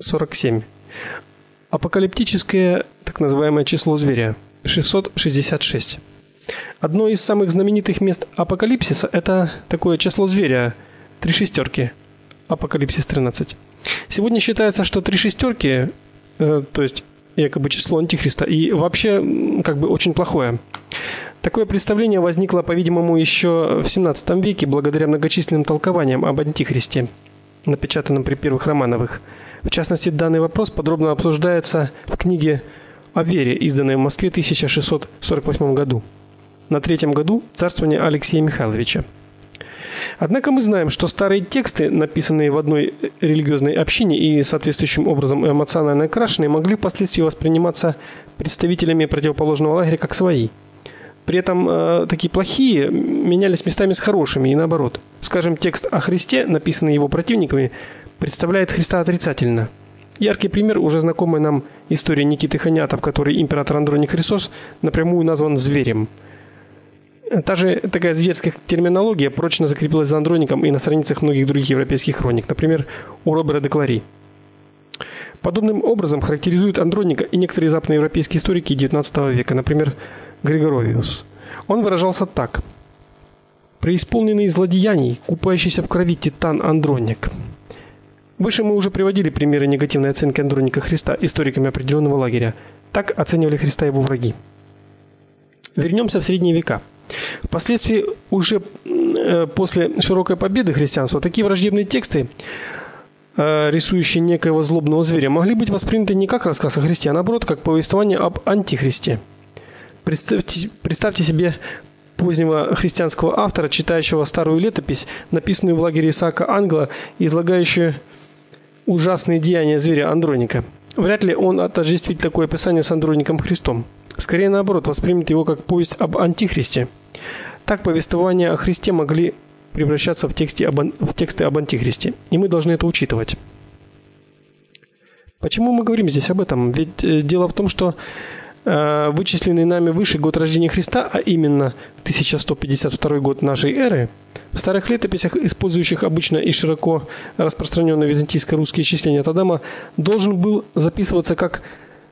47. Апокалиптическое, так называемое число зверя 666. Одно из самых знаменитых мест апокалипсиса это такое число зверя 3 шестерки. Апокалипсис 13. Сегодня считается, что 3 шестерки, то есть якобы число антихриста, и вообще как бы очень плохое. Такое представление возникло, по-видимому, еще в 17 веке благодаря многочисленным толкованиям об антихристе, напечатанным при первых Романовых. В частности, данный вопрос подробно обсуждается в книге о вере, изданной в Москве в 1648 году, на 3-м году царствования Алексея Михайловича. Однако мы знаем, что старые тексты, написанные в одной религиозной общине и соответствующим образом эмоционально окрашенные, могли впоследствии восприниматься представителями противоположного лагеря как свои. При этом такие плохие менялись местами с хорошими и наоборот. Скажем, текст о Христе, написанный его противниками, представляет Христа отрицательно. Яркий пример уже знакомая нам история Никиты Ханята, в которой император Андроник Христос напрямую назван зверем. Та же такая зверская терминология прочно закрепилась за Андроником и на страницах многих других европейских хроник, например, у Робера де Клари. Подобным образом характеризуют Андроника и некоторые западноевропейские историки XIX века, например, Григоровиус. Он выражался так: преисполненный злодеяний, купающийся в крови титан Андроник. Выше мы уже приводили примеры негативной оценки Андроника Христа историками определенного лагеря. Так оценивали Христа его враги. Вернемся в средние века. Впоследствии, уже после широкой победы христианства, такие враждебные тексты, рисующие некоего злобного зверя, могли быть восприняты не как рассказ о Христе, а наоборот, как повествование об антихристе. Представьте себе позднего христианского автора, читающего старую летопись, написанную в лагере Исаака Ангела, излагающую ужасные деяния зверя Андроника. Вряд ли он отождествит такое описание с Андроником Христом. Скорее наоборот, воспримет его как повесть об антихристе. Так повествования о Христе могли превращаться в тексты об антихристе, и мы должны это учитывать. Почему мы говорим здесь об этом? Ведь дело в том, что вычисленный нами выше год рождения Христа, а именно 1152 год нашей эры, в старых летописях, использующих обычно и широко распространенные византийско-русские числения от Адама, должен был записываться как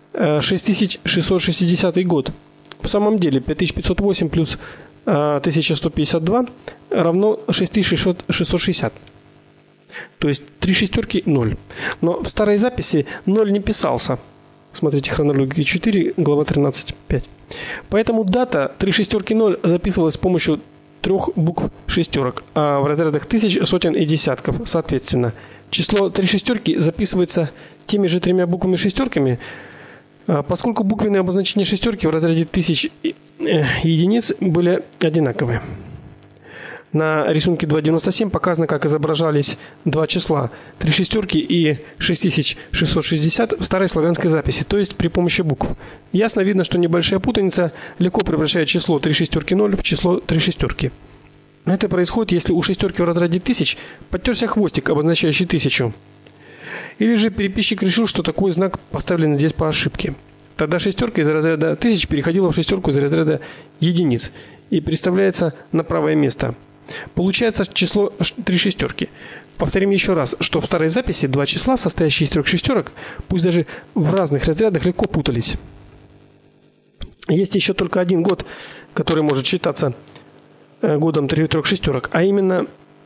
6660 год. В самом деле 5508 плюс 1152 равно 6660. То есть 3 шестерки 0. Но в старой записи 0 не писался. Смотрите хронологию 4, глава 13.5. Поэтому дата 3 шестерки 0 записывалась с помощью 3 букв шестерок, а в разрядах тысяч, сотен и десятков, соответственно. Число 3 шестерки записывается теми же 3 буквами шестерками, поскольку буквенные обозначения шестерки в разряде тысяч единиц были одинаковые. На рисунке 2.97 показано, как изображались два числа 3 шестерки и 6660 в старой славянской записи, то есть при помощи букв. Ясно видно, что небольшая путаница легко превращает число 3 шестерки 0 в число 3 шестерки. Это происходит, если у шестерки в разряде тысяч подтерся хвостик, обозначающий 1000. Или же переписчик решил, что такой знак поставлен здесь по ошибке. Тогда шестерка из разряда тысяч переходила в шестерку из разряда единиц и переставляется на правое место. Получается число 3 шестерки. Повторим еще раз, что в старой записи два числа, состоящие из 3 шестерок, пусть даже в разных разрядах, легко путались. Есть еще только один год, который может считаться годом 3 шестерок, а именно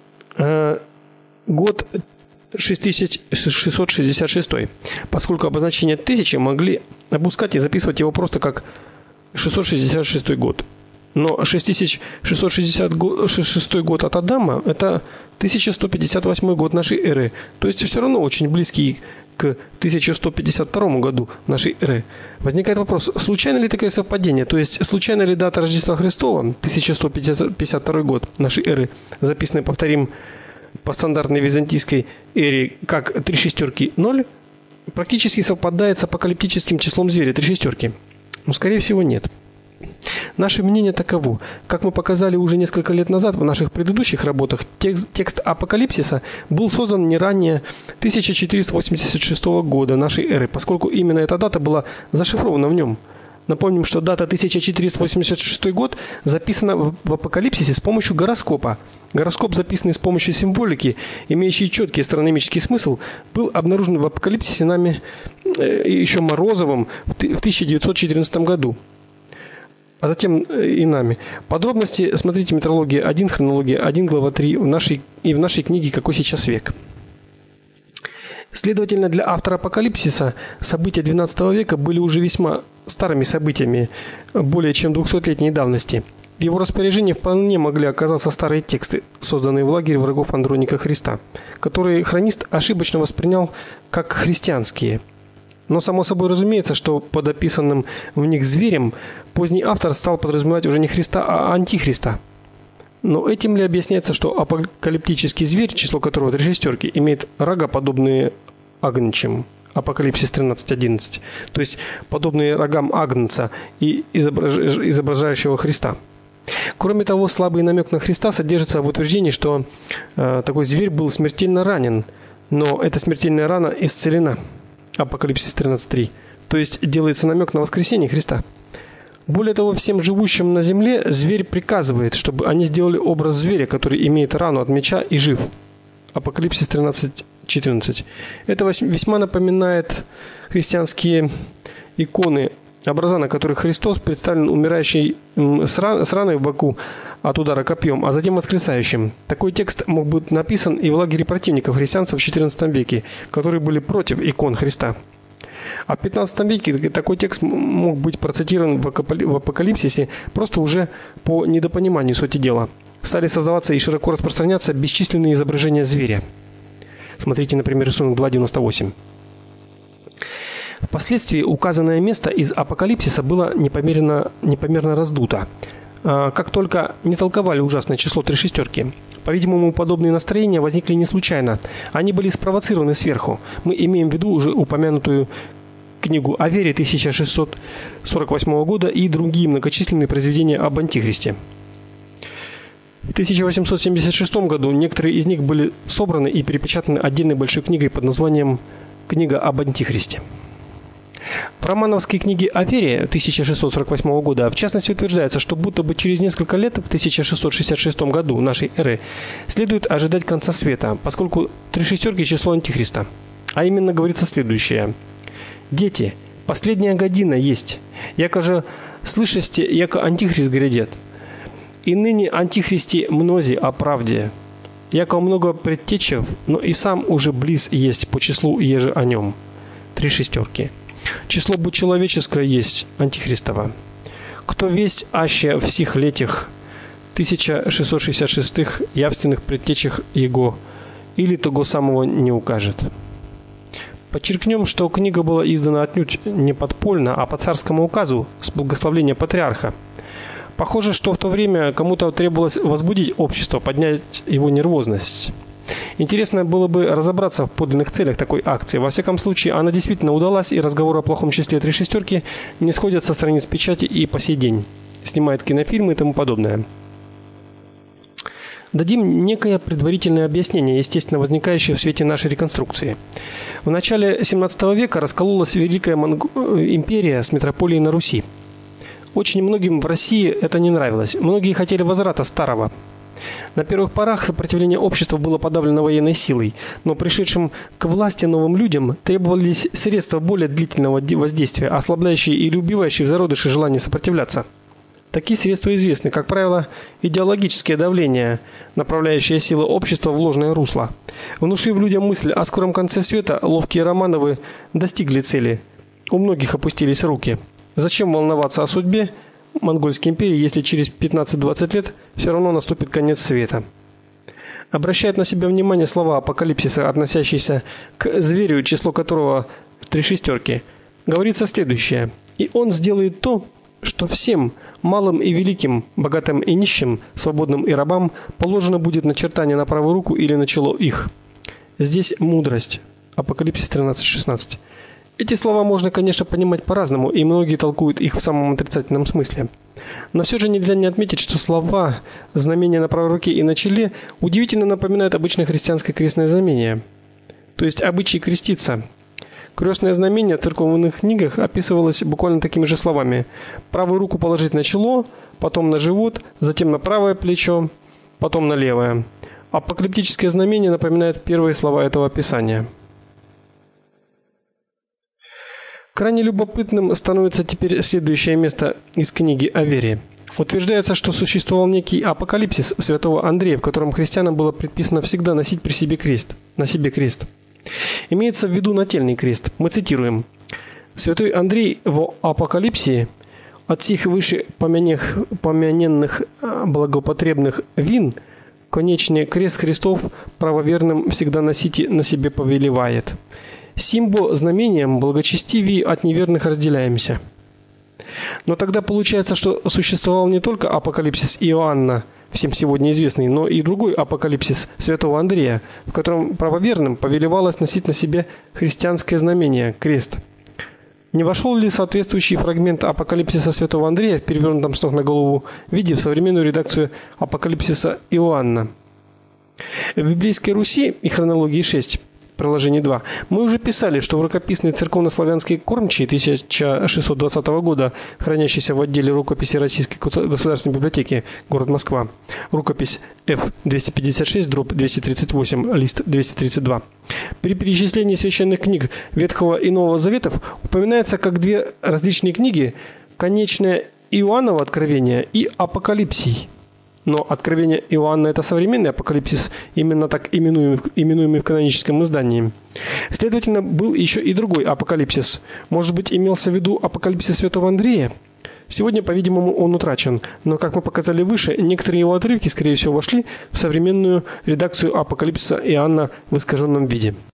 год 6666, поскольку обозначение 1000 могли опускать и записывать его просто как 666 год. Но 6666 год от Адама это 1158 год нашей эры, то есть все равно очень близкий к 1152 году нашей эры. Возникает вопрос: случайно ли такое совпадение? То есть случайно ли дата Рождества Христова 1152 год нашей эры, записанная, повторим, по стандартной византийской эре как 3 шестерки 0, практически совпадает с апокалиптическим числом зверя 3 шестерки? Ну, скорее всего, нет. Наше мнение таково: как мы показали уже несколько лет назад в наших предыдущих работах, текст Апокалипсиса был создан не ранее 1486 года нашей эры, поскольку именно эта дата была зашифрована в нем. Напомним, что дата 1486 год записана в Апокалипсисе с помощью гороскопа. Гороскоп, записанный с помощью символики, имеющий четкий астрономический смысл, был обнаружен в Апокалипсисе нами еще Морозовым в 1914 году. А затем и нами. Подробности смотрите Метрология 1, Хронология 1, глава 3 в нашей книге «Какой сейчас век?». Следовательно, для автора Апокалипсиса события XII века были уже весьма старыми событиями, более чем 200-летней давности. В его распоряжении вполне могли оказаться старые тексты, созданные в лагере врагов Андроника Христа, которые хронист ошибочно воспринял как христианские. Но само собой разумеется, что под описанным в них зверем поздний автор стал подразумевать уже не Христа, а Антихриста. Но этим ли объясняется, что апокалиптический зверь, число которого 3 шестерки, имеет рога, подобные агнчим? Апокалипсис 13:11. То есть подобные рогам агнца и изображающего Христа. Кроме того, слабый намек на Христа содержится в утверждении, что такой зверь был смертельно ранен, но эта смертельная рана исцелена. Апокалипсис 13:3. То есть делается намек на воскресение Христа. Более того, всем живущим на земле зверь приказывает, чтобы они сделали образ зверя, который имеет рану от меча и жив. Апокалипсис 13:14. Это весьма напоминает христианские иконы, образа, на которых Христос представлен умирающий с раной в боку от удара копьем, а затем воскресающим. Такой текст мог быть написан и в лагере противников христианцев в XIV веке, которые были против икон Христа. А в XV веке такой текст мог быть процитирован в Апокалипсисе просто уже по недопониманию сути дела. Стали создаваться и широко распространяться бесчисленные изображения зверя. Смотрите, например, рисунок 2.98. Впоследствии указанное место из Апокалипсиса было непомерно раздуто. Как только не толковали ужасное число 3 шестерки. По-видимому, подобные настроения возникли не случайно. Они были спровоцированы сверху. Мы имеем в виду уже упомянутую книгу о вере 1648 года и другие многочисленные произведения об Антихристе. В 1876 году некоторые из них были собраны и перепечатаны отдельной большой книгой под названием «Книга об Антихристе». В романовской книге о вере 1648 года в частности утверждается, что будто бы через несколько лет, в 1666 году нашей эры, следует ожидать конца света, поскольку 3 шестерки число Антихриста. А именно говорится следующее: «Дети, последняя година есть, яко же слышасте, яко Антихрист грядет. И ныне Антихристи мнози о правде, яко много предтечев, но и сам уже близ есть по числу еже о нем». 3 шестерки. Число бы человеческое есть Антихристово. Кто весть аще в сих летях 1666 явственных предтечах его, или того самого не укажет. Подчеркнем, что книга была издана отнюдь не подпольно, а по царскому указу с благословения патриарха. Похоже, что в то время кому-то требовалось возбудить общество, поднять его нервозность. Интересно было бы разобраться в подлинных целях такой акции. Во всяком случае, она действительно удалась, и разговоры о плохом числе 3 шестерки не сходят со страниц печати и по сей день. Снимают кинофильмы и тому подобное. Дадим некое предварительное объяснение, естественно, возникающее в свете нашей реконструкции. В начале XVII века раскололась Великая империя с метрополией на Руси. Очень многим в России это не нравилось. Многие хотели возврата старого. На первых порах сопротивление общества было подавлено военной силой, но пришедшим к власти новым людям требовались средства более длительного воздействия, ослабляющие или убивающие в зародыше желание сопротивляться. Такие средства известны, как правило, идеологическое давление, направляющее силы общества в ложное русло. Внушив людям мысль о скором конце света, ловкие Романовы достигли цели. У многих опустились руки. Зачем волноваться о судьбе Монгольской империи, если через 15-20 лет все равно наступит конец света? Обращают на себя внимание слова Апокалипсиса, относящиеся к зверю, число которого 3 шестерки. Говорится следующее: «И он сделает то, что всем, малым и великим, богатым и нищим, свободным и рабам, положено будет начертание на правую руку или на чело их». Здесь мудрость. Апокалипсис 13:16. Эти слова можно, конечно, понимать по-разному, и многие толкуют их в самом отрицательном смысле. Но все же нельзя не отметить, что слова «знамение на правой руке и на челе» удивительно напоминают обычное христианское крестное знамение, то есть обычай креститься. Крестное знамение в церковных книгах описывалось буквально такими же словами: правую руку положить на чело, потом на живот, затем на правое плечо, потом на левое. Апокалиптическое знамение напоминает первые слова этого описания. Крайне любопытным становится теперь следующее место из книги о вере. Утверждается, что существовал некий апокалипсис святого Андрея, в котором христианам было предписано всегда носить при себе крест, на себе крест. Имеется в виду нательный крест. Мы цитируем: «Святой Андрей в Апокалипсии от сих выше помяненных благопотребных вин конечный крест Христов правоверным всегда носите на себе повелевает. Симбо знамением благочестивее от неверных разделяемся». Но тогда получается, что существовал не только апокалипсис Иоанна, всем сегодня известный, но и другой апокалипсис святого Андрея, в котором правоверным повелевалось носить на себе христианское знамение крест. Не вошел ли соответствующий фрагмент апокалипсиса святого Андрея в перевернутом с ног на голову виде в современную редакцию апокалипсиса Иоанна? В библейской Руси и хронологии 6, приложение 2, мы уже писали, что в рукописный церковно-славянский кормчий 1620 года, хранящийся в отделе рукописи Российской государственной библиотеки, город Москва, рукопись F256/238, лист 232, при перечислении священных книг Ветхого и Нового Заветов упоминается как две различные книги: конечное Иоанново откровение и Апокалипсий. Но откровение Иоанна – это современный апокалипсис, именно так именуемый в каноническом издании. Следовательно, был еще и другой апокалипсис. Может быть, имелся в виду апокалипсис святого Андрея? Сегодня, по-видимому, он утрачен, но, как мы показали выше, некоторые его отрывки, скорее всего, вошли в современную редакцию апокалипсиса Иоанна в искаженном виде.